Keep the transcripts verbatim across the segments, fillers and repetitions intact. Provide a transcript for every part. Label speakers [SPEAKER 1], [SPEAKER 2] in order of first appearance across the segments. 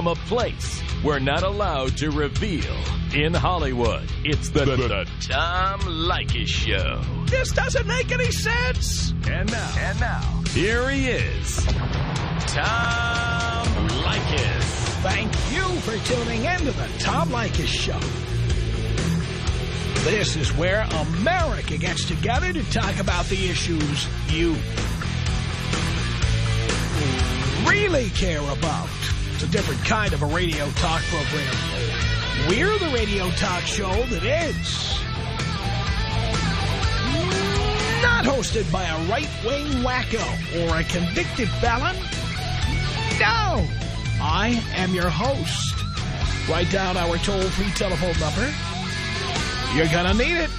[SPEAKER 1] from a place we're not allowed to reveal in Hollywood. It's the, the, the Tom Leykis Show.
[SPEAKER 2] This doesn't make any sense.
[SPEAKER 1] And now, and now, here he is, Tom Leykis.
[SPEAKER 2] Thank you for tuning in to the Tom Leykis Show. This is where America gets together to talk about the issues you really care about. It's a different kind of a radio talk program. We're the radio talk show that is not hosted by a right-wing wacko or a convicted felon. No! I am your host. Write down our toll-free telephone number. You're gonna need it.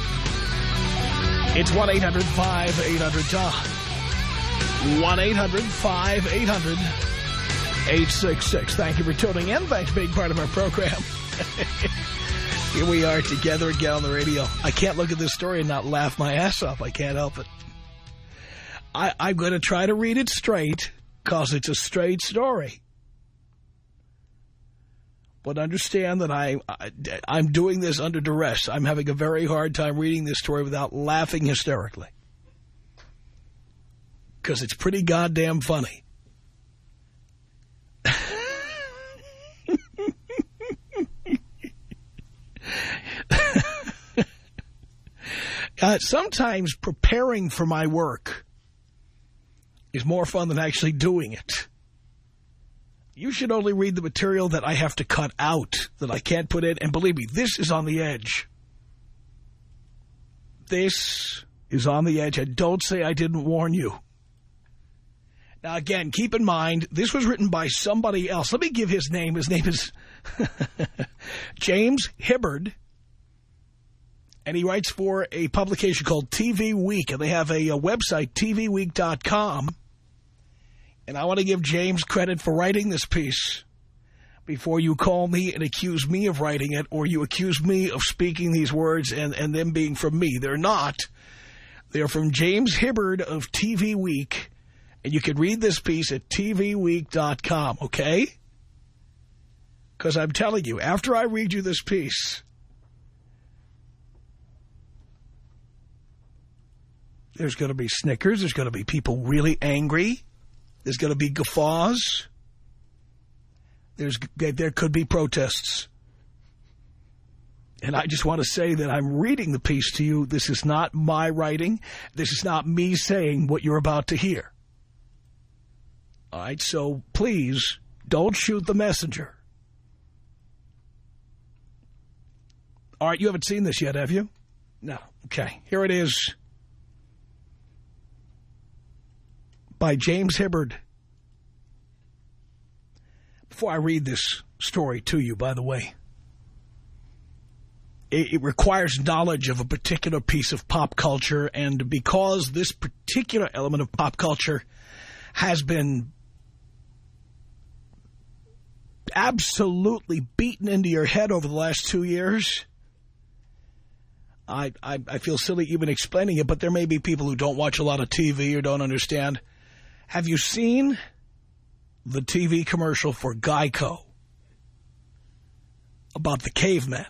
[SPEAKER 2] It's one eight hundred five eight hundred Tom. one eight hundred five eight hundred eight six six. Thank you for tuning in. Thanks for being part of our program. Here we are together again on the radio. I can't look at this story and not laugh my ass off. I can't help it. I, I'm going to try to read it straight because it's a straight story. But understand that I, I, I'm doing this under duress. I'm having a very hard time reading this story without laughing hysterically. Because it's pretty goddamn funny. uh, sometimes preparing for my work is more fun than actually doing it. You should only read the material that I have to cut out, that I can't put in. And believe me, this is on the edge. This is on the edge. And don't say I didn't warn you. Now, again, keep in mind, this was written by somebody else. Let me give his name. His name is James Hibbard. And he writes for a publication called T V Week. And they have a, a website, T V week dot com. And I want to give James credit for writing this piece before you call me and accuse me of writing it, or you accuse me of speaking these words and, and them being from me. They're not. They're from James Hibbard of T V Week. And you can read this piece at T V week dot com, okay? Because I'm telling you, after I read you this piece, there's going to be snickers. There's going to be people really angry. There's going to be guffaws. There's, there could be protests. And I just want to say that I'm reading the piece to you. This is not my writing. This is not me saying what you're about to hear. All right, so please don't shoot the messenger. All right, you haven't seen this yet, have you? No. Okay, here it is. By James Hibbard. Before I read this story to you, by the way, it, it requires knowledge of a particular piece of pop culture, and because this particular element of pop culture has been absolutely beaten into your head over the last two years, I, I, I feel silly even explaining it, but there may be people who don't watch a lot of T V or don't understand. Have you seen the T V commercial for Geico about the caveman?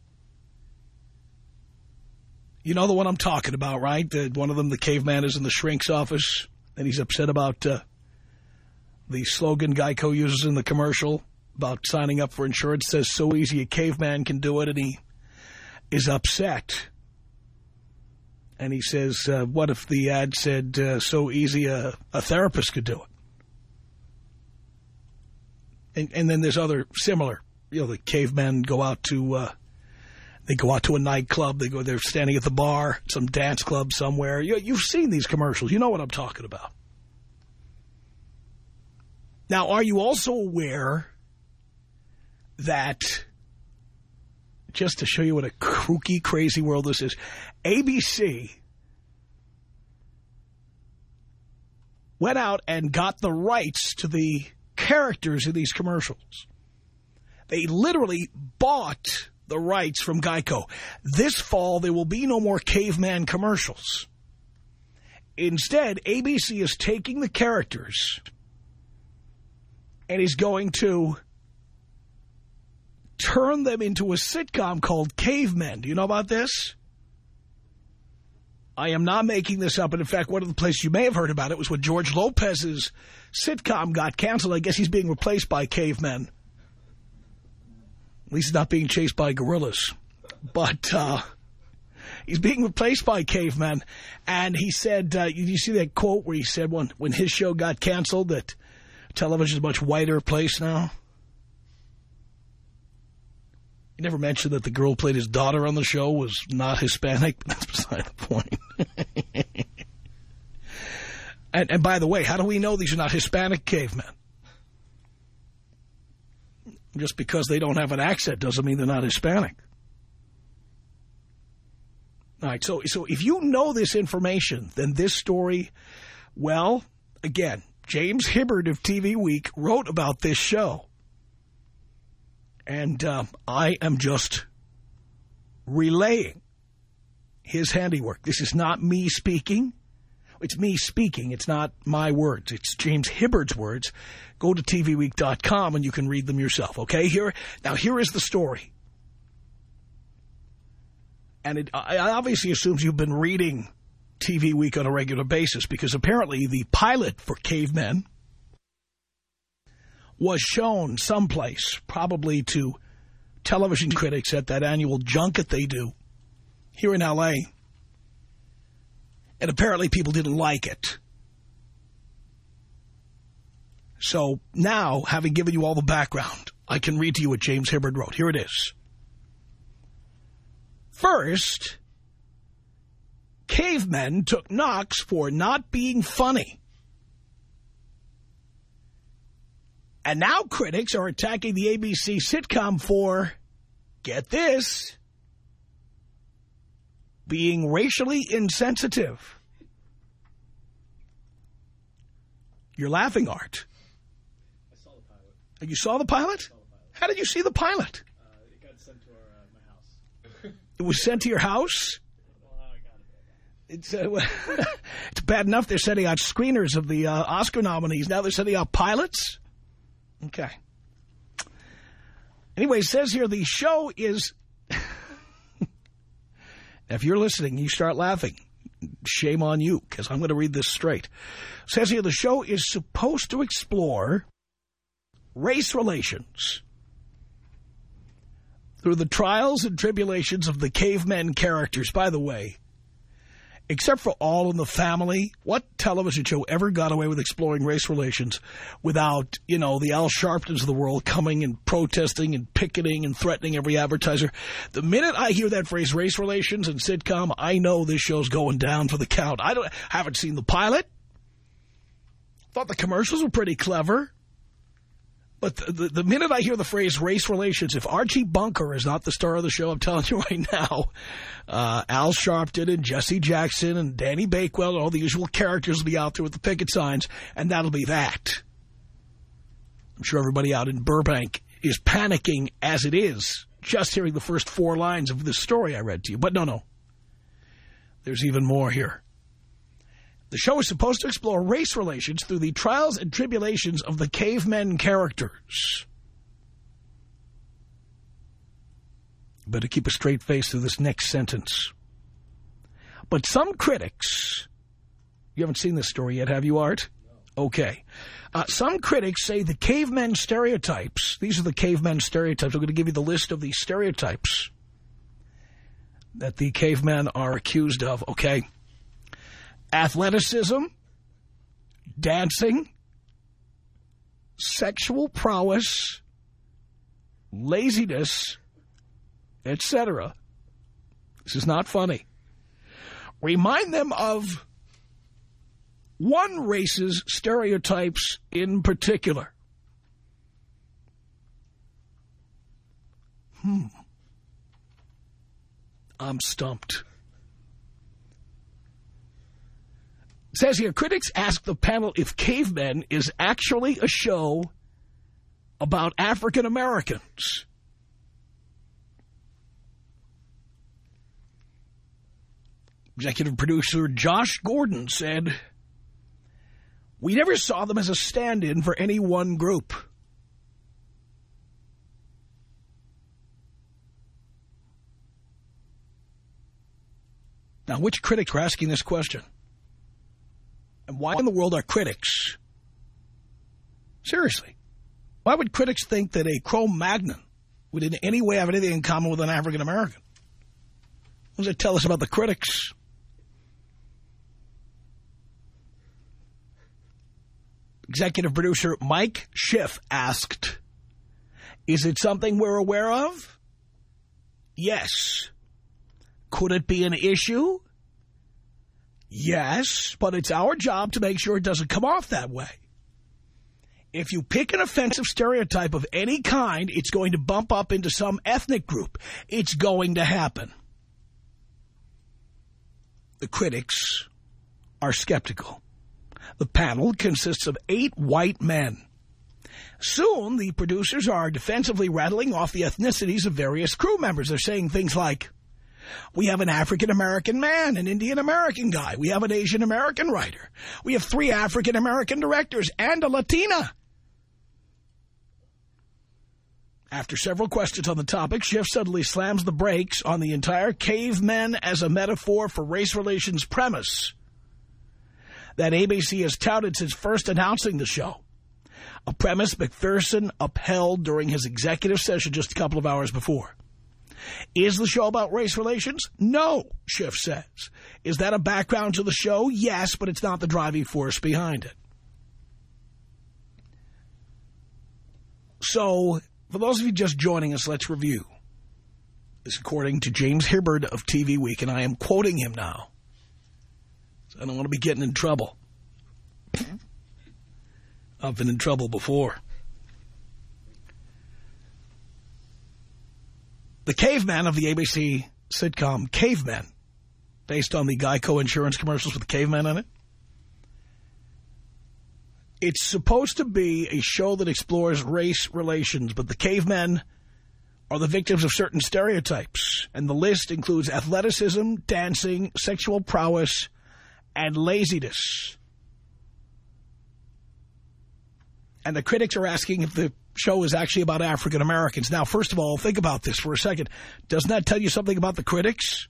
[SPEAKER 2] You know the one I'm talking about, right? The, one of them, the caveman, is in the shrink's office, and he's upset about uh, the slogan Geico uses in the commercial about signing up for insurance. It says, so easy a caveman can do it, and he is upset. And he says, uh, what if the ad said, uh, so easy a, a therapist could do it? And, and then there's other similar, you know, the cavemen go out to, uh, they go out to a nightclub. They go, they're standing at the bar, some dance club somewhere. You, you've seen these commercials. You know what I'm talking about. Now, are you also aware that, just to show you what a kooky, crazy world this is, A B C went out and got the rights to the characters in these commercials. They literally bought the rights from Geico. This fall, there will be no more caveman commercials. Instead, A B C is taking the characters and is going to turned them into a sitcom called Cavemen. Do you know about this? I am not making this up. And in fact, one of the places you may have heard about it was when George Lopez's sitcom got canceled. I guess he's being replaced by cavemen. At least he's not being chased by gorillas. But uh, he's being replaced by cavemen. And he said, uh, you see that quote where he said when, when his show got canceled that television is a much whiter place now? He never mentioned that the girl who played his daughter on the show was not Hispanic, but that's beside the point. and, and by the way, how do we know these are not Hispanic cavemen? Just because they don't have an accent doesn't mean they're not Hispanic. All right, so, so if you know this information, then this story, well, again, James Hibbard of T V Week wrote about this show. And uh, I am just relaying his handiwork. This is not me speaking. It's me speaking. It's not my words. It's James Hibbard's words. Go to T V week dot com and you can read them yourself, okay? Here, now, here is the story. And it I obviously assumes you've been reading T V Week on a regular basis because apparently the pilot for Cavemen was shown someplace, probably to television critics at that annual junket they do here in L A And apparently people didn't like it. So now, having given you all the background, I can read to you what James Hibbard wrote. Here it is. First, Cavemen took knocks for not being funny. And now critics are attacking the A B C sitcom for, get this, being racially insensitive. You're laughing, Art.
[SPEAKER 3] I saw the pilot.
[SPEAKER 2] You saw the pilot?
[SPEAKER 3] I saw the pilot.
[SPEAKER 2] How did you see the pilot?
[SPEAKER 3] Uh, it got sent to our, uh, my house.
[SPEAKER 2] It was sent to your house?
[SPEAKER 3] Well, I got it.
[SPEAKER 2] It's, uh, it's bad enough they're sending out screeners of the uh, Oscar nominees. Now they're sending out pilots? Okay. Anyway, it says here the show is... If you're listening, you start laughing. Shame on you, because I'm going to read this straight. It says here the show is supposed to explore race relations through the trials and tribulations of the cavemen characters. By the way, except for All in the Family, what television show ever got away with exploring race relations without, you know, the Al Sharptons of the world coming and protesting and picketing and threatening every advertiser? The minute I hear that phrase, race relations and sitcom, I know this show's going down for the count. I don't, haven't seen the pilot. Thought the commercials were pretty clever. But the, the, the minute I hear the phrase race relations, if Archie Bunker is not the star of the show, I'm telling you right now, uh, Al Sharpton and Jesse Jackson and Danny Bakewell and all the usual characters will be out there with the picket signs, and that'll be that. I'm sure everybody out in Burbank is panicking as it is, just hearing the first four lines of this story I read to you. But no, no. There's even more here. The show is supposed to explore race relations through the trials and tribulations of the cavemen characters. You better keep a straight face through this next sentence. But some critics, you haven't seen this story yet, have you, Art? No. Okay. Uh, some critics say the cavemen stereotypes, these are the cavemen stereotypes. I'm going to give you the list of the stereotypes that the cavemen are accused of, okay? Athleticism, dancing, sexual prowess, laziness, et cetera. This is not funny. Remind them of one race's stereotypes in particular. Hmm. I'm stumped. It says here, critics ask the panel if Cavemen is actually a show about African Americans. Executive producer Josh Gordon said, "We never saw them as a stand-in for any one group. Now, which critics were asking this question? And why in the world are critics? Seriously. Why would critics think that a Cro-Magnon would in any way have anything in common with an African-American? What does it tell us about the critics? Executive producer Mike Schiff asked, is it something we're aware of? Yes. Could it be an issue? Yes, but it's our job to make sure it doesn't come off that way. If you pick an offensive stereotype of any kind, it's going to bump up into some ethnic group. It's going to happen. The critics are skeptical. The panel consists of eight white men. Soon, the producers are defensively rattling off the ethnicities of various crew members. They're saying things like, we have an African-American man, an Indian-American guy. We have an Asian-American writer. We have three African-American directors and a Latina. After several questions on the topic, Schiff suddenly slams the brakes on the entire cavemen as a metaphor for race relations premise that A B C has touted since first announcing the show. A premise McPherson upheld during his executive session just a couple of hours before. Is the show about race relations? No, Schiff says. Is that a background to the show? Yes, but it's not the driving force behind it. So, for those of you just joining us, let's review. This is according to James Hibberd of T V Week, and I am quoting him now. So I don't want to be getting in trouble. I've been in trouble before. The caveman of the A B C sitcom Cavemen, based on the Geico insurance commercials with the caveman in it. It's supposed to be a show that explores race relations, but the cavemen are the victims of certain stereotypes. And the list includes athleticism, dancing, sexual prowess, and laziness. And the critics are asking if the show is actually about African Americans. Now, first of all, think about this for a second. Doesn't that tell you something about the critics?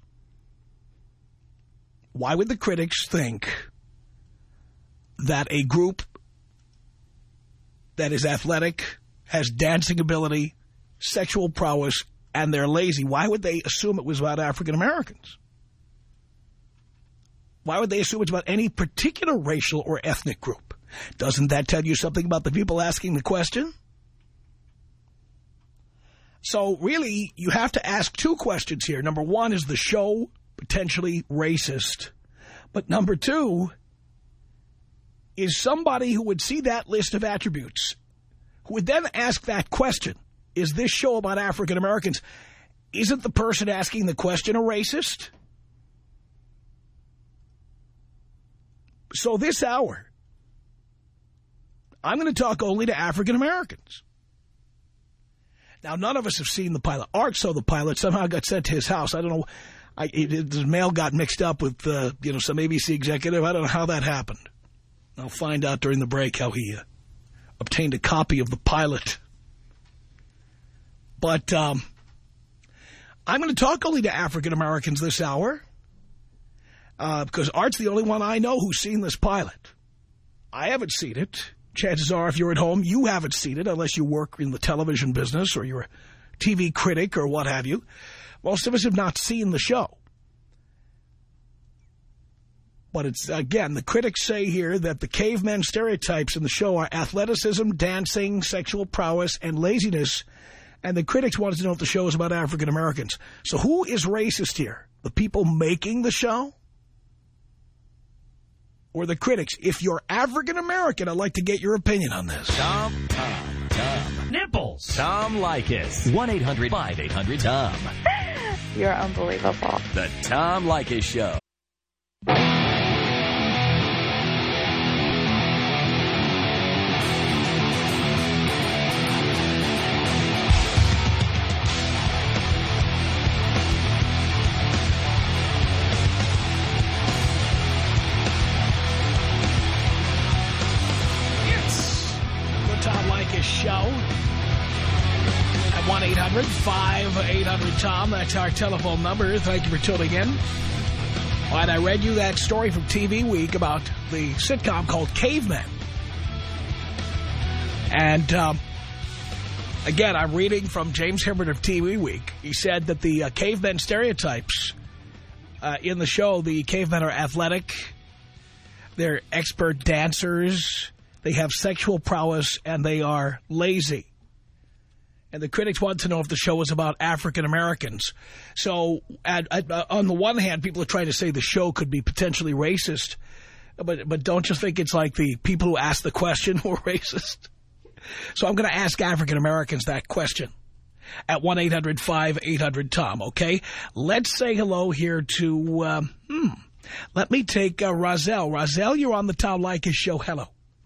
[SPEAKER 2] Why would the critics think that a group that is athletic, has dancing ability, sexual prowess, and they're lazy, why would they assume it was about African Americans? Why would they assume it's about any particular racial or ethnic group? Doesn't that tell you something about the people asking the question? So really, you have to ask two questions here. Number one, is the show potentially racist? But number two, is somebody who would see that list of attributes, who would then ask that question, is this show about African Americans, isn't the person asking the question a racist? So this hour, I'm going to talk only to African Americans. Now, none of us have seen the pilot. Art saw the pilot, somehow got sent to his house. I don't know. I, it, his mail got mixed up with, uh, you know, some A B C executive. I don't know how that happened. I'll find out during the break how he uh, obtained a copy of the pilot. But um, I'm going to talk only to African Americans this hour uh, because Art's the only one I know who's seen this pilot. I haven't seen it. Chances are, if you're at home, you haven't seen it unless you work in the television business or you're a T V critic or what have you. Most of us have not seen the show. But it's, again, the critics say here that the cavemen stereotypes in the show are athleticism, dancing, sexual prowess, and laziness. And the critics wanted to know if the show is about African Americans. So who is racist here? The people making the show? Or the critics? If you're African American, I'd like to get your opinion on this.
[SPEAKER 1] Tom, Tom, Tom. Nipples. Tom Leykis. one eight hundred five eight hundred Tom.
[SPEAKER 4] You're unbelievable.
[SPEAKER 1] The Tom Leykis Show.
[SPEAKER 2] Show at one eight hundred five eight hundred Tom. That's our telephone number. Thank you for tuning in. And I read you that story from T V Week about the sitcom called Cavemen. And, um, again, I'm reading from James Hibbert of T V Week. He said that the uh, cavemen stereotypes uh, in the show, the cavemen are athletic, they're expert dancers, they have sexual prowess, and they are lazy. And the critics want to know if the show is about African Americans. So, at, at, uh, on the one hand, people are trying to say the show could be potentially racist. But, but don't you think it's like the people who asked the question who are racist? So I'm going to ask African Americans that question at one eight hundred five eight hundred Tom, okay? Let's say hello here to, um, hmm, let me take uh, Rozelle. Rozelle, you're on the Tom Leykis show. Hello.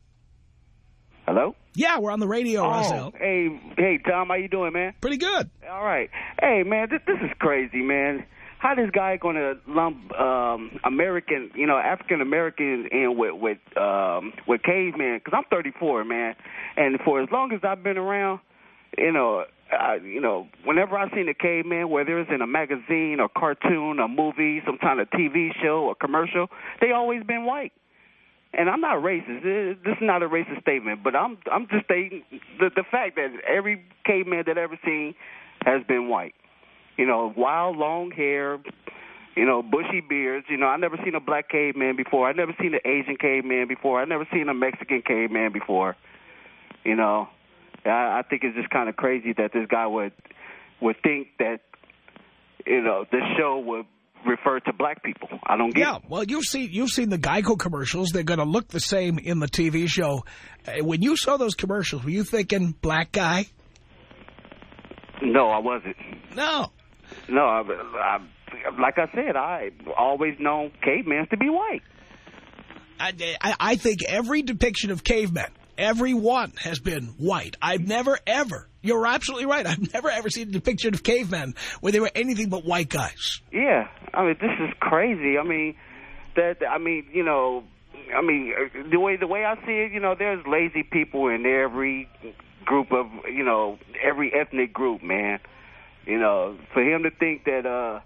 [SPEAKER 5] Hello?
[SPEAKER 2] Yeah, we're on the radio,
[SPEAKER 5] oh,
[SPEAKER 2] Rozelle.
[SPEAKER 5] Hey, hey, Tom, how you doing, man?
[SPEAKER 2] Pretty good.
[SPEAKER 5] All right. Hey, man, this, this is crazy, man. How this guy going to lump um, American, you know, African Americans in with with um, with cavemen? Because I'm thirty-four, man, and for as long as I've been around, you know, I, you know, whenever I've seen a caveman, whether it's in a magazine or cartoon or movie, some kind of T V show or commercial, they always been white. And I'm not racist. This is not a racist statement, but I'm I'm just stating the the fact that every caveman that I've ever seen has been white. You know, wild, long hair, you know, bushy beards. You know, I never seen a black caveman before. I never seen an Asian caveman before. I never seen a Mexican caveman before. You know, I, I think it's just kind of crazy that this guy would would think that, you know, this show would refer to black people. I don't get
[SPEAKER 2] yeah,
[SPEAKER 5] it.
[SPEAKER 2] Well, you've seen, you've seen the Geico commercials. They're going to look the same in the T V show. Uh, when you saw those commercials, were you thinking black guy?
[SPEAKER 5] No, I wasn't.
[SPEAKER 2] No.
[SPEAKER 5] No, I, I, like I said, I always known cavemen to be white.
[SPEAKER 2] I, I, I think every depiction of cavemen, every one has been white. I've never, ever, you're absolutely right, I've never, ever seen a depiction of cavemen where they were anything but white guys.
[SPEAKER 5] Yeah, I mean, this is crazy. I mean, that, I mean, you know, I mean, the way, the way I see it, you know, there's lazy people in every group of, you know, every ethnic group, man. You know, for him to think that, uh,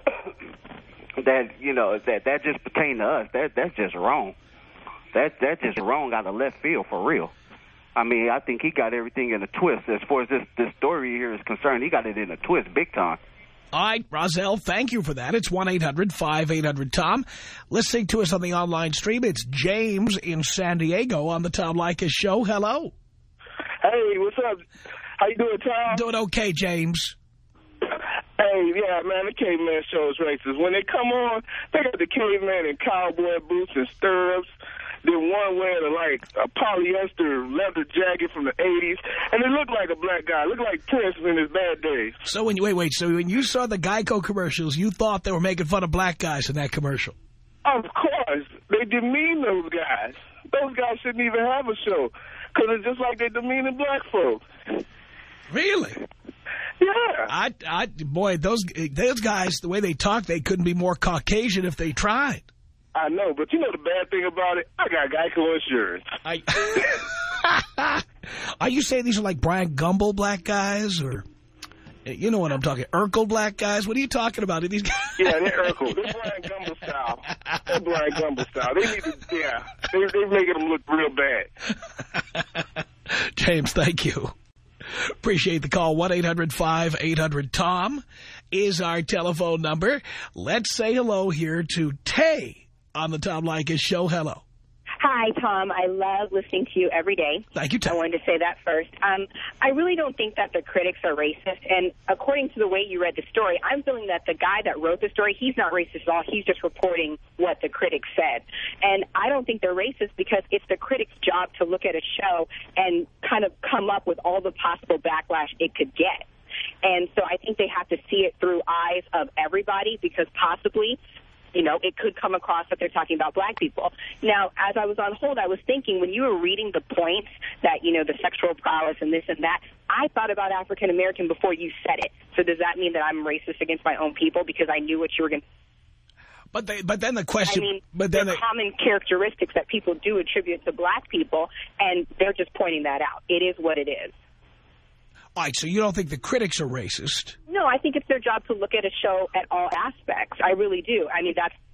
[SPEAKER 5] that, you know, that that just pertained to us, that that's just wrong. That that's just wrong out of left field, for real. I mean, I think he got everything in a twist. As far as this, this story here is concerned, he got it in a twist big time.
[SPEAKER 2] All right, Rozelle, thank you for that. It's one eight hundred five eight hundred Tom. Listening to us on the online stream, it's James in San Diego on the Tom Leykis show. Hello.
[SPEAKER 6] Hey, what's up? How you doing, Tom?
[SPEAKER 2] Doing okay, James.
[SPEAKER 6] Hey, yeah, man, the caveman show is racist. When they come on, they got the caveman in cowboy boots and stirrups. Then one wearing, like, a polyester leather jacket from the eighties. And they look like a black guy. Look like Prince in his bad days.
[SPEAKER 2] So when you, wait, wait, so when you saw the Geico commercials, you thought they were making fun of black guys in that commercial?
[SPEAKER 6] Of course. They demean those guys. Those guys shouldn't even have a show. Because it's just like they demeaning black folks.
[SPEAKER 2] Really?
[SPEAKER 6] Yeah.
[SPEAKER 2] I, I, boy, those those guys, the way they talk, they couldn't be more Caucasian if they tried.
[SPEAKER 6] I know, but you know the bad thing about it? I got Geico insurance.
[SPEAKER 2] I, are you saying these are like Brian Gumble black guys, or you know what I'm talking? Urkel black guys? What are you talking about? Are these guys?
[SPEAKER 6] Yeah, they're Urkel. They're Brian Gumble style. They're Brian Gumble style. They need to, yeah, they, they're making them look real bad.
[SPEAKER 2] James, thank you. Appreciate the call. one eight hundred five eight hundred Tom is our telephone number. Let's say hello here to Tay on the Tom Leykis show. Hello.
[SPEAKER 7] Hi, Tom. I love listening to you every day.
[SPEAKER 2] Thank you, Tay.
[SPEAKER 7] I wanted to say that first. Um, I really don't think that the critics are racist. And according to the way you read the story, I'm feeling that the guy that wrote the story, he's not racist at all. He's just reporting what the critics said. And I don't think they're racist because it's the critic's job to look at a show and kind of come up with all the possible backlash it could get. And so I think they have to see it through eyes of everybody because possibly, you know, it could come across that they're talking about black people. Now, as I was on hold, I was thinking when you were reading the points that, you know, the sexual prowess and this and that, I thought about African-American before you said it. So does that mean that I'm racist against my own people because I knew what you were going to
[SPEAKER 2] But they, but then the question,
[SPEAKER 7] I mean,
[SPEAKER 2] but then
[SPEAKER 7] there are
[SPEAKER 2] the,
[SPEAKER 7] common characteristics that people do attribute to black people, and they're just pointing that out. It is what it is.
[SPEAKER 2] all right, so you don't think the critics are racist?
[SPEAKER 7] No, I think it's their job to look at a show at all aspects. I really do. I mean, that's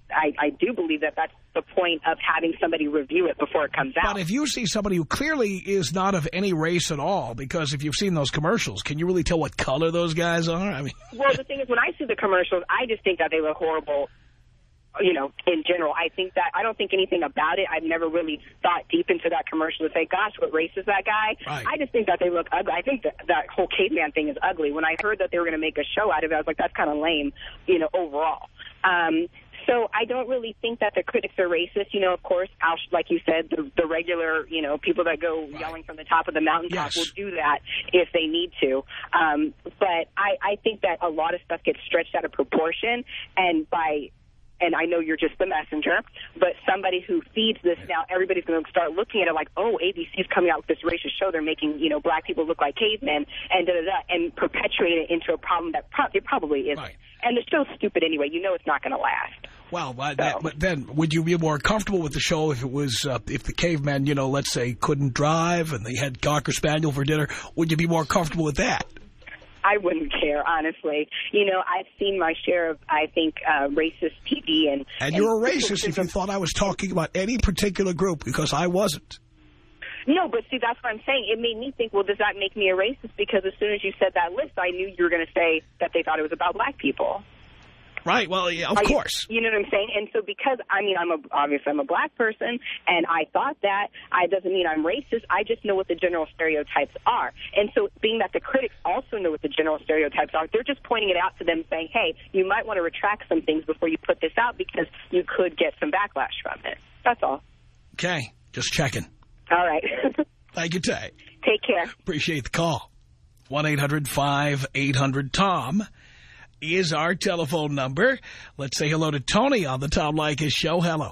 [SPEAKER 7] I, I do believe that that's the point of having somebody review it before it comes out.
[SPEAKER 2] But if you see somebody who clearly is not of any race at all, because if you've seen those commercials, can you really tell what color those guys are? I mean,
[SPEAKER 7] well, the thing is, when I see the commercials, I just think that they look horrible. You know, in general, I think that I don't think anything about it. I've never really thought deep into that commercial to say, gosh, what race is that guy?
[SPEAKER 2] Right.
[SPEAKER 7] I just think that they look ugly. I think that that whole caveman thing is ugly. When I heard that they were going to make a show out of it, I was like, that's kind of lame, you know, overall. Um, so I don't really think that the critics are racist. You know, of course, like you said, the, the regular, you know, people that go right. yelling from the top of the mountaintop yes. will do that if they need to. Um, but I, I think that a lot of stuff gets stretched out of proportion, and by and I know you're just the messenger, but somebody who feeds this now, everybody's going to start looking at it like, oh, A B C's coming out with this racist show. They're making, you know, black people look like cavemen and da-da-da, and perpetuate it into a problem that pro it probably isn't. Right. And the show's stupid anyway. You know it's not going to last. Well,
[SPEAKER 2] but,
[SPEAKER 7] so.
[SPEAKER 2] that, but then would you be more comfortable with the show if it was, uh, if the cavemen, you know, let's say couldn't drive and they had Cocker Spaniel for dinner? Would you be more comfortable with that?
[SPEAKER 7] I wouldn't care, honestly. You know, I've seen my share of, I think, uh, racist T V. And,
[SPEAKER 2] and you're and a racist if you thought I was talking about any particular group, because I wasn't.
[SPEAKER 7] No, but see, that's what I'm saying. It made me think, well, does that make me a racist? Because as soon as you said that list, I knew you were going to say that they thought it was about black people.
[SPEAKER 2] Right. Well, yeah, of
[SPEAKER 7] Are
[SPEAKER 2] course.
[SPEAKER 7] You, you know what I'm saying? And so because, I mean, I'm a, obviously I'm a black person, and I thought that, I doesn't mean I'm racist. I just know what the general stereotypes are. And so being that the critics also know what the general stereotypes are, they're just pointing it out to them saying, hey, you might want to retract some things before you put this out because you could get some backlash from it. That's all.
[SPEAKER 2] Okay. Just checking.
[SPEAKER 7] All right.
[SPEAKER 2] Thank you, Tay.
[SPEAKER 7] Take care.
[SPEAKER 2] Appreciate the call. one eight hundred five eight hundred Tom is our telephone number. Let's say hello to Tony on the Tom Leykis show. Hello.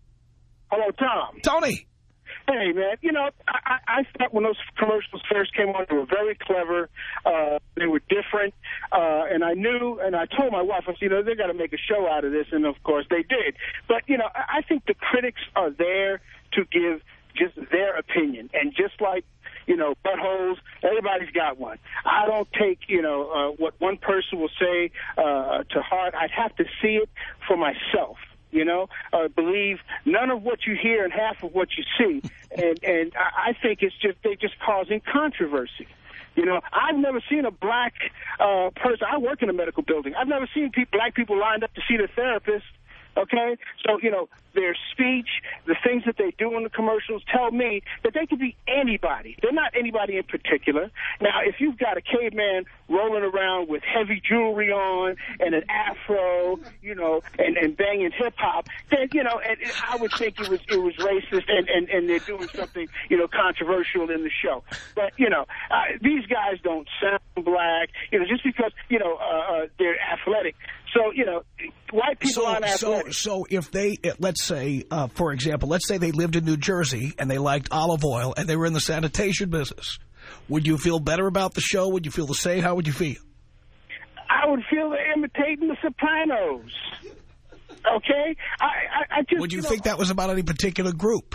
[SPEAKER 6] Hello, Tom.
[SPEAKER 2] Tony.
[SPEAKER 6] Hey, man, you know, I, I thought when those commercials first came on, they were very clever. Uh, they were different. Uh, and I knew, and I told my wife, I said, you know, they got to make a show out of this. And, of course, they did. But, you know, I think the critics are there to give just their opinion. And just like, you know, buttholes, everybody's got one. I don't take, you know, uh, what one person will say uh, to heart. I'd have to see it for myself, you know, uh, believe none of what you hear and half of what you see. And, and I think it's just, they're just causing controversy. You know, I've never seen a black uh, person. I work in a medical building. I've never seen pe black people lined up to see their therapist. Okay? So, you know, their speech, the things that they do in the commercials tell me that they could be anybody. They're not anybody in particular. Now, if you've got a caveman rolling around with heavy jewelry on and an afro, you know, and, and banging hip-hop, then, you know, and, and I would think it was it was racist and, and, and they're doing something, you know, controversial in the show. But, you know, uh, these guys don't sound black, you know, just because, you know, uh, uh, they're athletic. So, you know, white people
[SPEAKER 2] so,
[SPEAKER 6] aren't athletic.
[SPEAKER 2] So, so if they, let's say, uh, for example, let's say they lived in New Jersey and they liked olive oil and they were in the sanitation business, would you feel better about the show? Would you feel the same? How would you feel?
[SPEAKER 6] I would feel they're imitating the Sopranos. Okay? I, I, I just,
[SPEAKER 2] would you,
[SPEAKER 6] you
[SPEAKER 2] think
[SPEAKER 6] know,
[SPEAKER 2] that was about any particular group?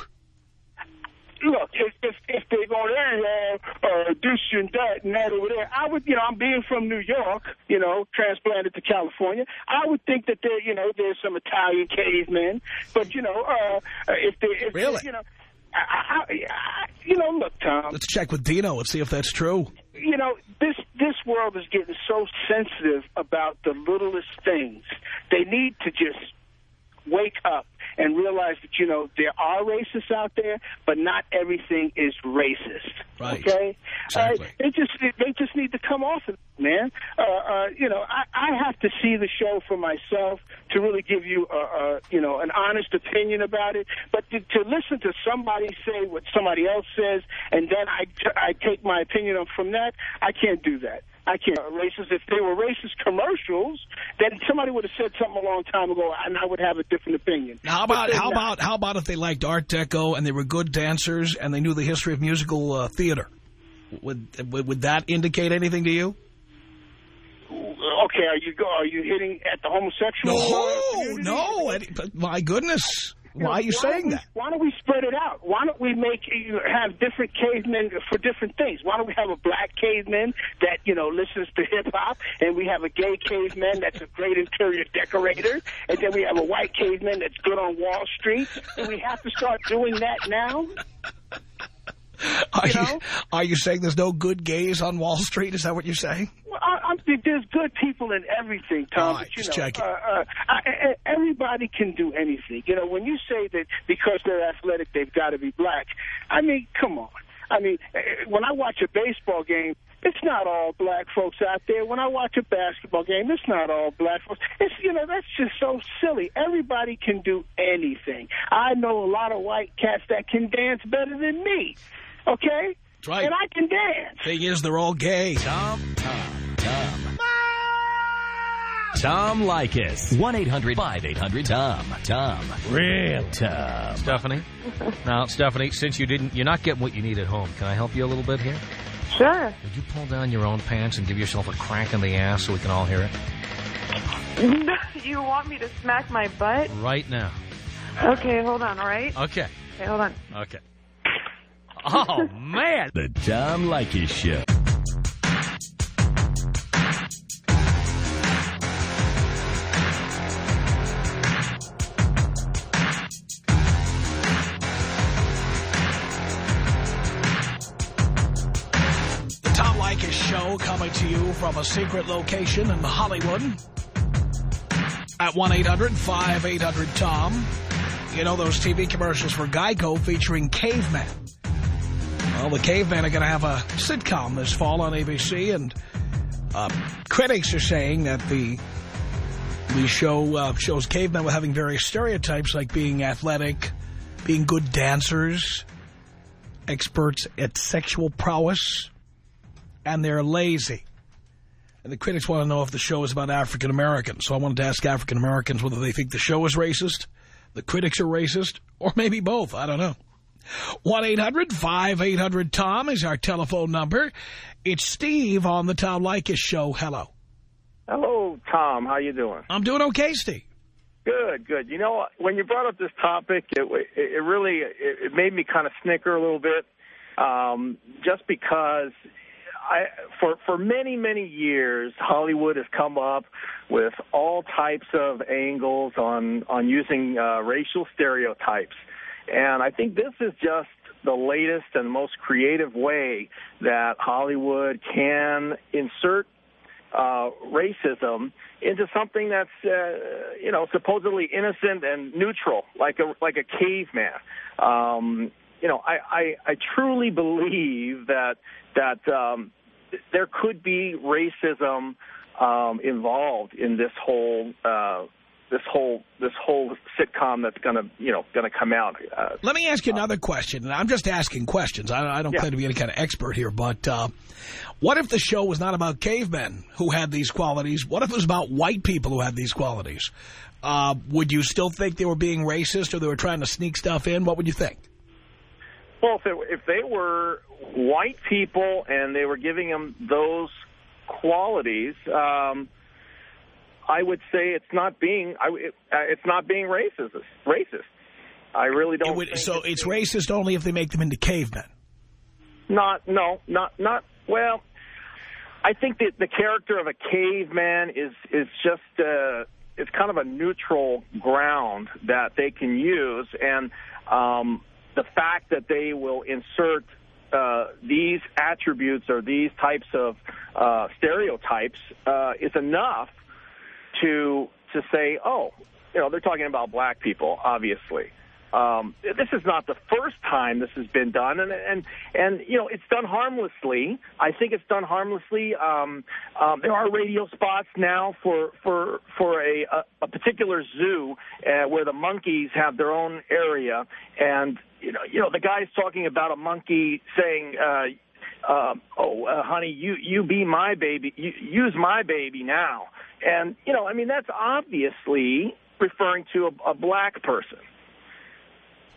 [SPEAKER 6] Look, if, if, if they go there, uh, uh, this and that and that over there, I would, you know, I'm being from New York, you know, transplanted to California. I would think that there, you know, there's some Italian cavemen, but, you know, uh, if they, if
[SPEAKER 2] really?
[SPEAKER 6] They, you know, I, I, I, you know, look, Tom.
[SPEAKER 2] Let's check with Dino and see if that's true.
[SPEAKER 6] You know, this this world is getting so sensitive about the littlest things. They need to just wake up and realize that, you know, there are racists out there, but not everything is racist.
[SPEAKER 2] Right.
[SPEAKER 6] Okay?
[SPEAKER 2] Exactly.
[SPEAKER 6] Uh, they just they just need to come off of it, man. Uh, uh, you know, I, I have to see the show for myself to really give you, a, a, you know, an honest opinion about it. But to, to listen to somebody say what somebody else says, and then I, I take my opinion from that, I can't do that. I can't. Racist. If they were racist commercials, then somebody would have said something a long time ago, and I would have a different opinion.
[SPEAKER 2] Now, how about how not. about how about if they liked Art Deco and they were good dancers and they knew the history of musical uh, theater? Would, would would that indicate anything to you?
[SPEAKER 6] Okay, are you are you hitting at the homosexual?
[SPEAKER 2] No, no. But my goodness. Why
[SPEAKER 6] know,
[SPEAKER 2] are you
[SPEAKER 6] why
[SPEAKER 2] saying
[SPEAKER 6] we,
[SPEAKER 2] that?
[SPEAKER 6] Why don't we spread it out? Why don't we make you have different cavemen for different things? Why don't we have a black caveman that, you know, listens to hip-hop, and we have a gay caveman that's a great interior decorator, and then we have a white caveman that's good on Wall Street? Do we have to start doing that now?
[SPEAKER 2] Are
[SPEAKER 6] You
[SPEAKER 2] you,
[SPEAKER 6] know?
[SPEAKER 2] are you saying there's no good gays on Wall Street? Is that what you're saying?
[SPEAKER 6] Well, I, I'm, there's good people in everything, Tom.
[SPEAKER 2] All right,
[SPEAKER 6] but, you
[SPEAKER 2] just
[SPEAKER 6] know,
[SPEAKER 2] checking.
[SPEAKER 6] uh, uh, I, I, everybody can do anything. You know, when you say that because they're athletic, they've got to be black, I mean, come on. I mean, when I watch a baseball game, it's not all black folks out there. When I watch a basketball game, it's not all black folks. It's, you know, that's just so silly. Everybody can do anything. I know a lot of white cats that can dance better than me, okay?
[SPEAKER 2] That's right.
[SPEAKER 6] And I can dance.
[SPEAKER 2] Thing is, they're all gay.
[SPEAKER 1] Tom, Tom, Tom. Tom Leykis. one eight hundred five eight hundred Tom. Tom. Real Tom.
[SPEAKER 8] Stephanie? Now, Stephanie, since you didn't, you're not getting what you need at home, can I help you a little bit here?
[SPEAKER 4] Sure.
[SPEAKER 8] Would you pull down your own pants and give yourself a crack in the ass so we can all hear it?
[SPEAKER 4] You want me to smack my butt?
[SPEAKER 8] Right now.
[SPEAKER 4] Okay, hold on, all right?
[SPEAKER 8] Okay.
[SPEAKER 4] Okay, hold on.
[SPEAKER 8] Okay. Oh, man.
[SPEAKER 1] The Tom Leykis Show.
[SPEAKER 2] The Tom Leykis Show coming to you from a secret location in Hollywood at one eight hundred five eight hundred Tom. You know those T V commercials for Geico featuring cavemen. Well, the cavemen are going to have a sitcom this fall on A B C, and uh, critics are saying that the the show uh, shows cavemen with having various stereotypes like being athletic, being good dancers, experts at sexual prowess, and they're lazy. And the critics want to know if the show is about African Americans. So I wanted to ask African Americans whether they think the show is racist, the critics are racist, or maybe both. I don't know. one eight hundred five eight hundred Tom is our telephone number. It's Steve on the Tom Leykis Show. Hello.
[SPEAKER 9] Hello, Tom. How you doing?
[SPEAKER 2] I'm doing okay, Steve.
[SPEAKER 9] Good, good. You know, when you brought up this topic, it, it really it, it made me kind of snicker a little bit, um, just because I, for for many, many years, Hollywood has come up with all types of angles on, on using uh, racial stereotypes. And I think this is just the latest and most creative way that Hollywood can insert uh, racism into something that's, uh, you know, supposedly innocent and neutral, like a like a caveman. Um, you know, I, I, I truly believe that that um, there could be racism um, involved in this whole uh, this whole this whole sitcom that's going to you know going to come out. Uh,
[SPEAKER 2] Let me ask you another question, and I'm just asking questions. I, I don't
[SPEAKER 9] Yeah.
[SPEAKER 2] claim to be any kind of expert here, but uh, what if the show was not about cavemen who had these qualities? What if it was about white people who had these qualities? Uh, would you still think they were being racist or they were trying to sneak stuff in? What would you think?
[SPEAKER 9] Well, if, it, if they were white people and they were giving them those qualities, um, I would say it's not being I, it, uh, it's not being racist. Racist. I really don't.
[SPEAKER 2] It would,
[SPEAKER 9] think
[SPEAKER 2] so
[SPEAKER 9] it's,
[SPEAKER 2] it's racist only if they make them into cavemen.
[SPEAKER 9] Not no not not well. I think that the character of a caveman is is just uh, it's kind of a neutral ground that they can use, and um, the fact that they will insert uh, these attributes or these types of uh, stereotypes uh, is enough to to say, oh, you know, they're talking about black people, obviously. Um, this is not the first time this has been done, and and and you know it's done harmlessly. I think it's done harmlessly. Um, um, there are radio spots now for for for a a, a particular zoo uh, where the monkeys have their own area, and you know you know the guy's talking about a monkey saying, uh, uh, "Oh, uh, honey, you you be my baby, you, use my baby now," and you know I mean that's obviously referring to a, a black person.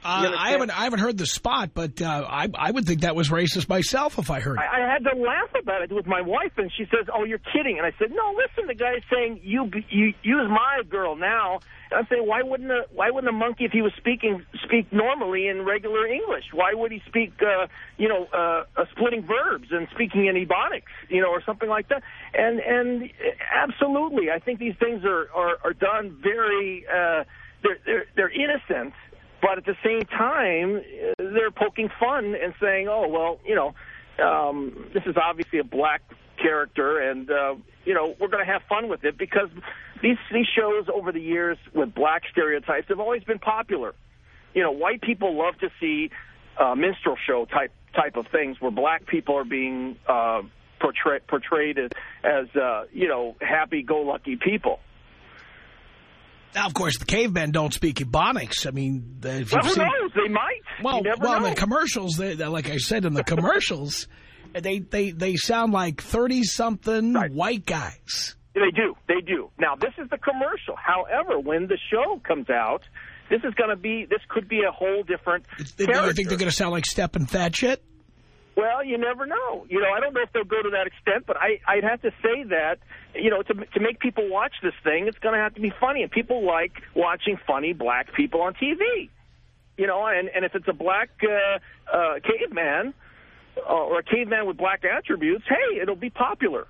[SPEAKER 2] Uh, I haven't I haven't heard the spot, but uh, I I would think that was racist myself if I heard it.
[SPEAKER 9] I, I had to laugh about it with my wife, and she says, "Oh, you're kidding." And I said, "No, listen, the guy's saying you you use my girl now." And I'm saying, why wouldn't a why wouldn't a monkey, if he was speaking, speak normally in regular English? Why would he speak, uh, you know, uh, uh, splitting verbs and speaking in Ebonics, you know, or something like that? And and absolutely, I think these things are are, are done very uh, they're, they're they're innocent. But at the same time, they're poking fun and saying, oh, well, you know, um, this is obviously a black character, and, uh, you know, we're going to have fun with it, because these, these shows over the years with black stereotypes have always been popular. You know, white people love to see uh, minstrel show type type of things where black people are being uh, portray portrayed as, as uh, you know, happy-go-lucky people.
[SPEAKER 2] Now, of course, the cavemen don't speak Ebonics. I mean, if
[SPEAKER 9] well,
[SPEAKER 2] you've
[SPEAKER 9] who
[SPEAKER 2] seen,
[SPEAKER 9] knows? They might.
[SPEAKER 2] Well,
[SPEAKER 9] you never
[SPEAKER 2] well,
[SPEAKER 9] know.
[SPEAKER 2] in the commercials, they, like I said, in the commercials, they they they sound like thirty-something right. white guys.
[SPEAKER 9] They do. They do. Now, this is the commercial. However, when the show comes out, this is going to be. This could be a whole different.
[SPEAKER 2] They, I think they're going to sound like Step and Fat Shit.
[SPEAKER 9] Well, you never know. You know, I don't know if they'll go to that extent, but I, I'd have to say that, you know, to to make people watch this thing, it's going to have to be funny. And people like watching funny black people on T V. You know, and, and if it's a black uh, uh, caveman uh, or a caveman with black attributes, hey, it'll be popular.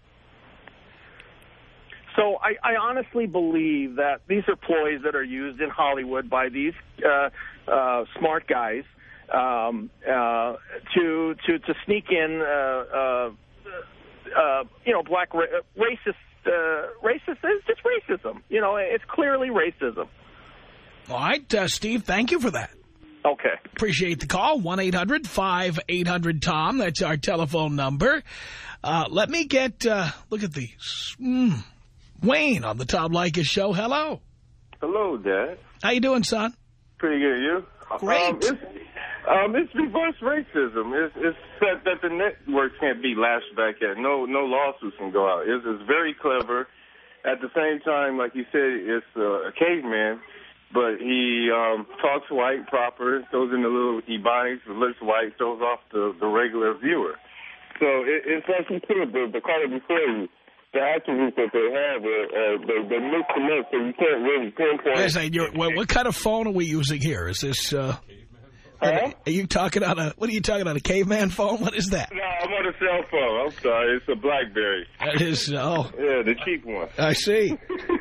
[SPEAKER 9] So I, I honestly believe that these are ploys that are used in Hollywood by these uh, uh, smart guys. Um, uh, to to to sneak in, uh, uh, uh, you know, black ra racist uh, racist is just racism. You know, it's clearly racism.
[SPEAKER 2] All right, uh, Steve, thank you for that.
[SPEAKER 9] Okay,
[SPEAKER 2] appreciate the call. One eight hundred five eight hundred Tom. That's our telephone number. Uh, let me get uh, look at these. Mm. Wayne on the Tom Leykis show. Hello.
[SPEAKER 10] Hello, Dad.
[SPEAKER 2] How you doing, son?
[SPEAKER 10] Pretty good. You?
[SPEAKER 2] Great.
[SPEAKER 10] Um, it's, um, it's reverse racism. It's, it's said that the networks can't be lashed back at. No, no lawsuits can go out. It's, it's very clever. At the same time, like you said, it's uh, a caveman, but he um, talks white proper, throws in the little ebonics, looks white, throws off the, the regular viewer. So it, it's like you said, the, the caller before you. The attributes that they have, uh, they, they mix them up, so you can't really pinpoint.
[SPEAKER 2] Wait a second, you're, what, what kind of phone are we using here? Is this, uh,
[SPEAKER 10] huh?
[SPEAKER 2] Are you talking on a, what are you talking on, a caveman phone? What is that?
[SPEAKER 10] No, I'm on a cell phone. I'm sorry. It's a BlackBerry.
[SPEAKER 2] That is, oh.
[SPEAKER 10] Yeah, the cheap one.
[SPEAKER 2] I see.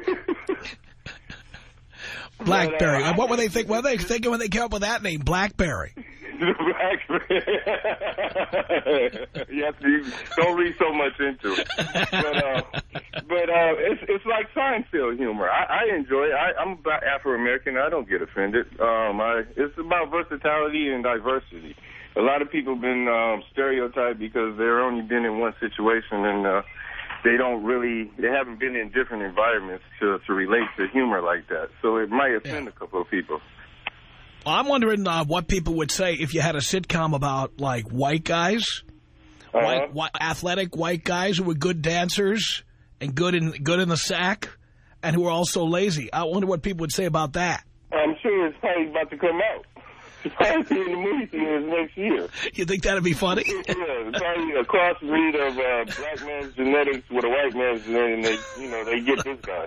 [SPEAKER 2] BlackBerry. But, uh, what were they think? What were they thinking when they came up with that name, BlackBerry?
[SPEAKER 10] BlackBerry. You have to, you don't read so much into it. But, uh, but uh, it's it's like Seinfeld humor. I, I enjoy it. I, I'm about Afro-American. I don't get offended. Um, I, it's about versatility and diversity. A lot of people have been um, stereotyped because they're only been in one situation, and uh, they don't really, they haven't been in different environments to, to relate to humor like that. So it might offend yeah. a couple of people.
[SPEAKER 2] I'm wondering uh, what people would say if you had a sitcom about, like, white guys, uh-huh. white, white, athletic white guys who were good dancers and good in good in the sack and who were also lazy. I wonder what people would say about that.
[SPEAKER 10] I'm sure it's probably about to come out. It's probably in the movie theaters next year.
[SPEAKER 2] You think that'd be funny?
[SPEAKER 10] Yeah, it's probably a crossbreed of uh, black man's genetics with a white man's genetics, and they, you know, they get this guy.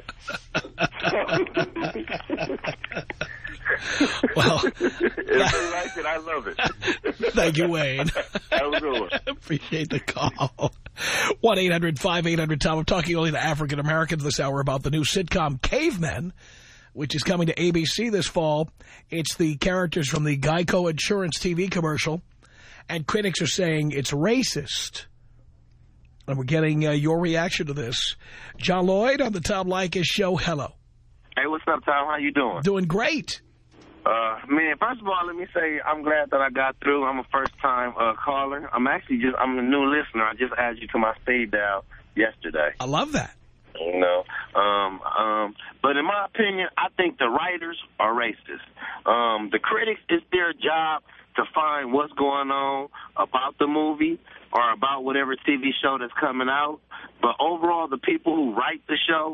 [SPEAKER 2] Well,
[SPEAKER 10] if they like it, I love it.
[SPEAKER 2] Thank you, Wayne.
[SPEAKER 10] Have a good one.
[SPEAKER 2] Appreciate the call. one eight hundred five eight hundred Tom. I'm talking only to African Americans this hour about the new sitcom Cavemen, which is coming to A B C this fall. It's the characters from the Geico Insurance T V commercial, and critics are saying it's racist. And we're getting uh, your reaction to this. John Lloyd on the Tom Leykis show. Hello.
[SPEAKER 11] Hey, what's up, Tom? How you doing?
[SPEAKER 2] Doing great.
[SPEAKER 11] Uh, man, first of all, let me say I'm glad that I got through. I'm a first-time uh, caller. I'm actually just, I'm a new listener. I just added you to my speed dial yesterday.
[SPEAKER 2] I love that.
[SPEAKER 11] You know, um, um, but in my opinion, I think the writers are racist. Um, the critics, it's their job to find what's going on about the movie or about whatever T V show that's coming out. But overall, the people who write the show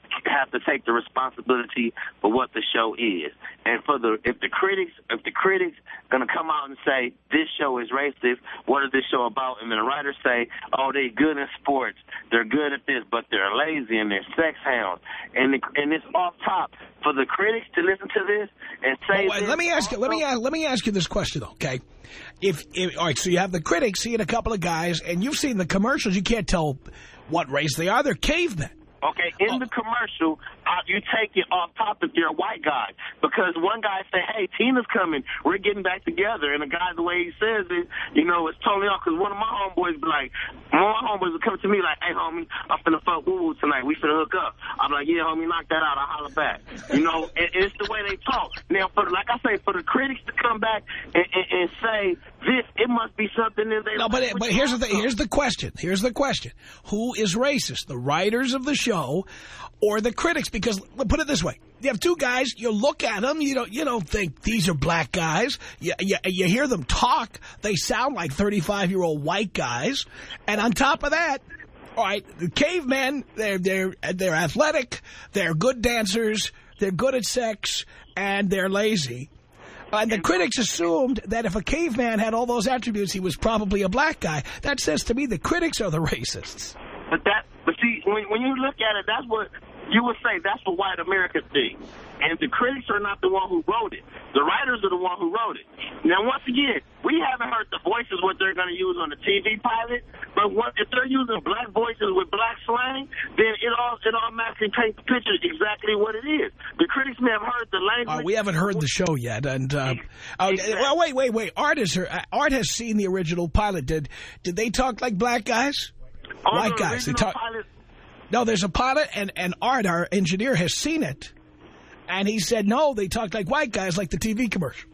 [SPEAKER 11] have to take the responsibility for what the show is. And for the if the critics if the critics gonna come out and say this show is racist, what is this show about? And then the writers say, oh, they're good in sports, they're good at this, but they're lazy and they're sex hounds. And the, and it's off top for the critics to listen to this and say.
[SPEAKER 2] Oh, let me ask you. Let me let me ask you this question, though. Okay, if, if all right, so you have the critics seeing a couple of guys, and you've seen the commercials. You can't tell what race they are. They're cavemen.
[SPEAKER 11] Okay, in oh. the commercial, uh, you take it off top if you're a white guy. Because one guy say, hey, Tina's coming. We're getting back together. And the guy, the way he says it, you know, it's totally off. Because one of my homeboys be like, one of my homeboys will come to me like, hey, homie, I'm finna fuck woo-woo tonight. We finna hook up. I'm like, yeah, homie, knock that out. I'll holler back. You know, and, and it's the way they talk. Now, for like I say, for the critics to come back and, and, and say this, it must be something that they...
[SPEAKER 2] No, but, it, but here's the thing. Here's the question. Here's the question. Who is racist? The writers of the show or the critics? Because, put it this way. You have two guys, you look at them, you don't, you don't think these are black guys. You, you, you hear them talk, they sound like thirty-five-year-old white guys. And on top of that, all right, the cavemen, they're, they're, they're athletic, they're good dancers, they're good at sex, and they're lazy. And the critics assumed that if a caveman had all those attributes, he was probably a black guy. That says to me the critics are the racists.
[SPEAKER 11] But that, but see, when, when you look at it, that's what you would say. That's what white America thinks. And the critics are not the one who wrote it. The writers are the one who wrote it. Now, once again, we haven't heard the voices what they're going to use on the T V pilot. But what, if they're using black voices with black slang, then it all it automatically paints the picture exactly what it is. The critics may have heard the language.
[SPEAKER 2] Uh, we haven't heard the show yet. And uh, uh, exactly. well, wait, wait, wait. Art is her, uh, Art has seen the original pilot. Did did they talk like black guys?
[SPEAKER 11] On
[SPEAKER 2] White
[SPEAKER 11] the
[SPEAKER 2] guys. They talk.
[SPEAKER 11] Pilot.
[SPEAKER 2] No, there's a pilot, and and Art, our engineer, has seen it. And he said, no, they talk like white guys, like the T V commercial.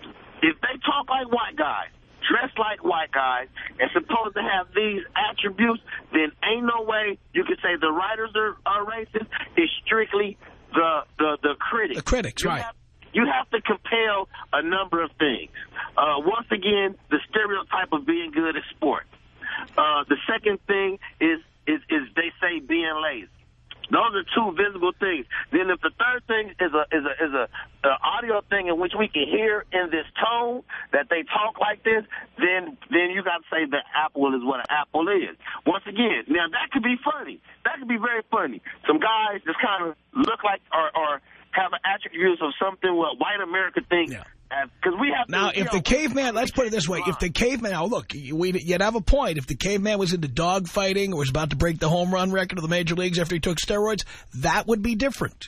[SPEAKER 11] If they talk like white guys, dress like white guys, and supposed to have these attributes, then ain't no way you can say the writers are, are racist. It's strictly the, the, the critics.
[SPEAKER 2] The critics,
[SPEAKER 11] you
[SPEAKER 2] right.
[SPEAKER 11] Have, you have to compel a number of things. Uh, once again, the stereotype of being good at sports. Uh, the second thing is, is, is they say being lazy. Those are two visible things. Then if the third thing is a is a is a, a audio thing in which we can hear in this tone that they talk like this, then then you got to say the apple is what an apple is. Once again, now that could be funny. That could be very funny. Some guys just kind of look like or, or have an attributes of something what white America thinks. Yeah. Because we have
[SPEAKER 2] now,
[SPEAKER 11] to,
[SPEAKER 2] if the caveman, let's put it this way, if the caveman, now look, we, you'd have a point. If the caveman was into dog fighting or was about to break the home run record of the major leagues after he took steroids, that would be different.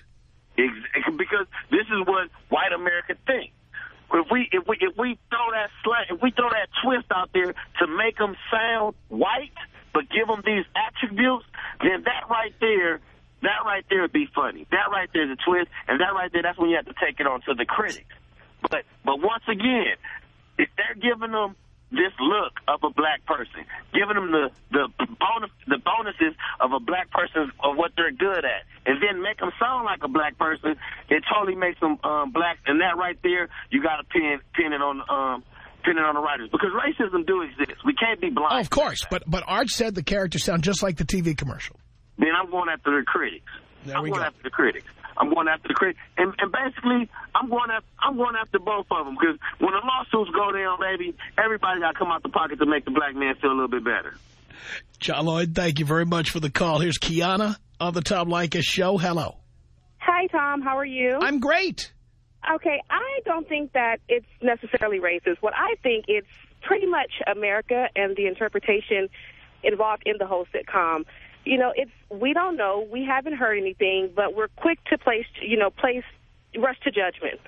[SPEAKER 11] Because this is what white America thinks. If we if we if we throw that slant, if we throw that twist out there to make them sound white, but give them these attributes, then that right there, that right there would be funny. That right there is a twist, and that right there, that's when you have to take it on to the critics. But but once again, if they're giving them this look of a black person, giving them the the bonus the bonuses of a black person of what they're good at, and then make them sound like a black person, it totally makes them um, black. And that right there, you got to pin pin it on um pin it on the writers, because racism do exist. We can't be blind.
[SPEAKER 2] Oh, of course, but but Art said the characters sound just like the T V commercial.
[SPEAKER 11] Then I'm going after the critics.
[SPEAKER 2] There
[SPEAKER 11] I'm
[SPEAKER 2] we
[SPEAKER 11] going
[SPEAKER 2] go.
[SPEAKER 11] after the critics. I'm going after the critics. And, and basically, I'm going after, I'm going after both of them. Because when the lawsuits go down, baby, everybody got to come out the pocket to make the black man feel a little bit better.
[SPEAKER 2] John Lloyd, thank you very much for the call. Here's Kiana on the Tom Leykis Show. Hello.
[SPEAKER 12] Hi, Tom. How are you?
[SPEAKER 2] I'm great.
[SPEAKER 12] Okay, I don't think that it's necessarily racist. What I think it's pretty much America and the interpretation involved in the whole sitcom. You know, it's we don't know. We haven't heard anything, but we're quick to place, you know, place, rush to judgment.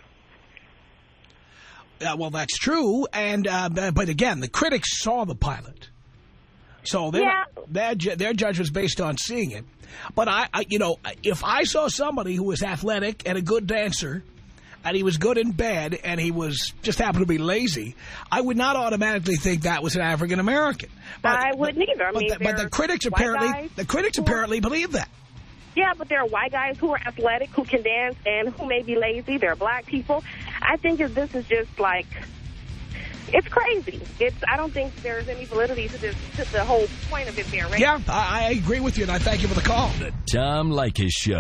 [SPEAKER 2] Uh, well, that's true. And uh, but again, the critics saw the pilot. So
[SPEAKER 12] yeah.
[SPEAKER 2] their, their judgment was based on seeing it. But, I, I, you know, if I saw somebody who was athletic and a good dancer, and he was good in bed, and he was just happened to be lazy, I would not automatically think that was an African American. But,
[SPEAKER 12] I wouldn't either. I
[SPEAKER 2] but,
[SPEAKER 12] mean,
[SPEAKER 2] the, but the critics apparently, the critics apparently believe that.
[SPEAKER 12] Yeah, but there are white guys who are athletic, who can dance, and who may be lazy. There are black people. I think that this is just like, it's crazy. It's. I don't think there's any validity to this, to the whole point of it being racist.
[SPEAKER 2] Yeah, I, I agree with you, and I thank you for the call.
[SPEAKER 1] The Tom Leykis Show.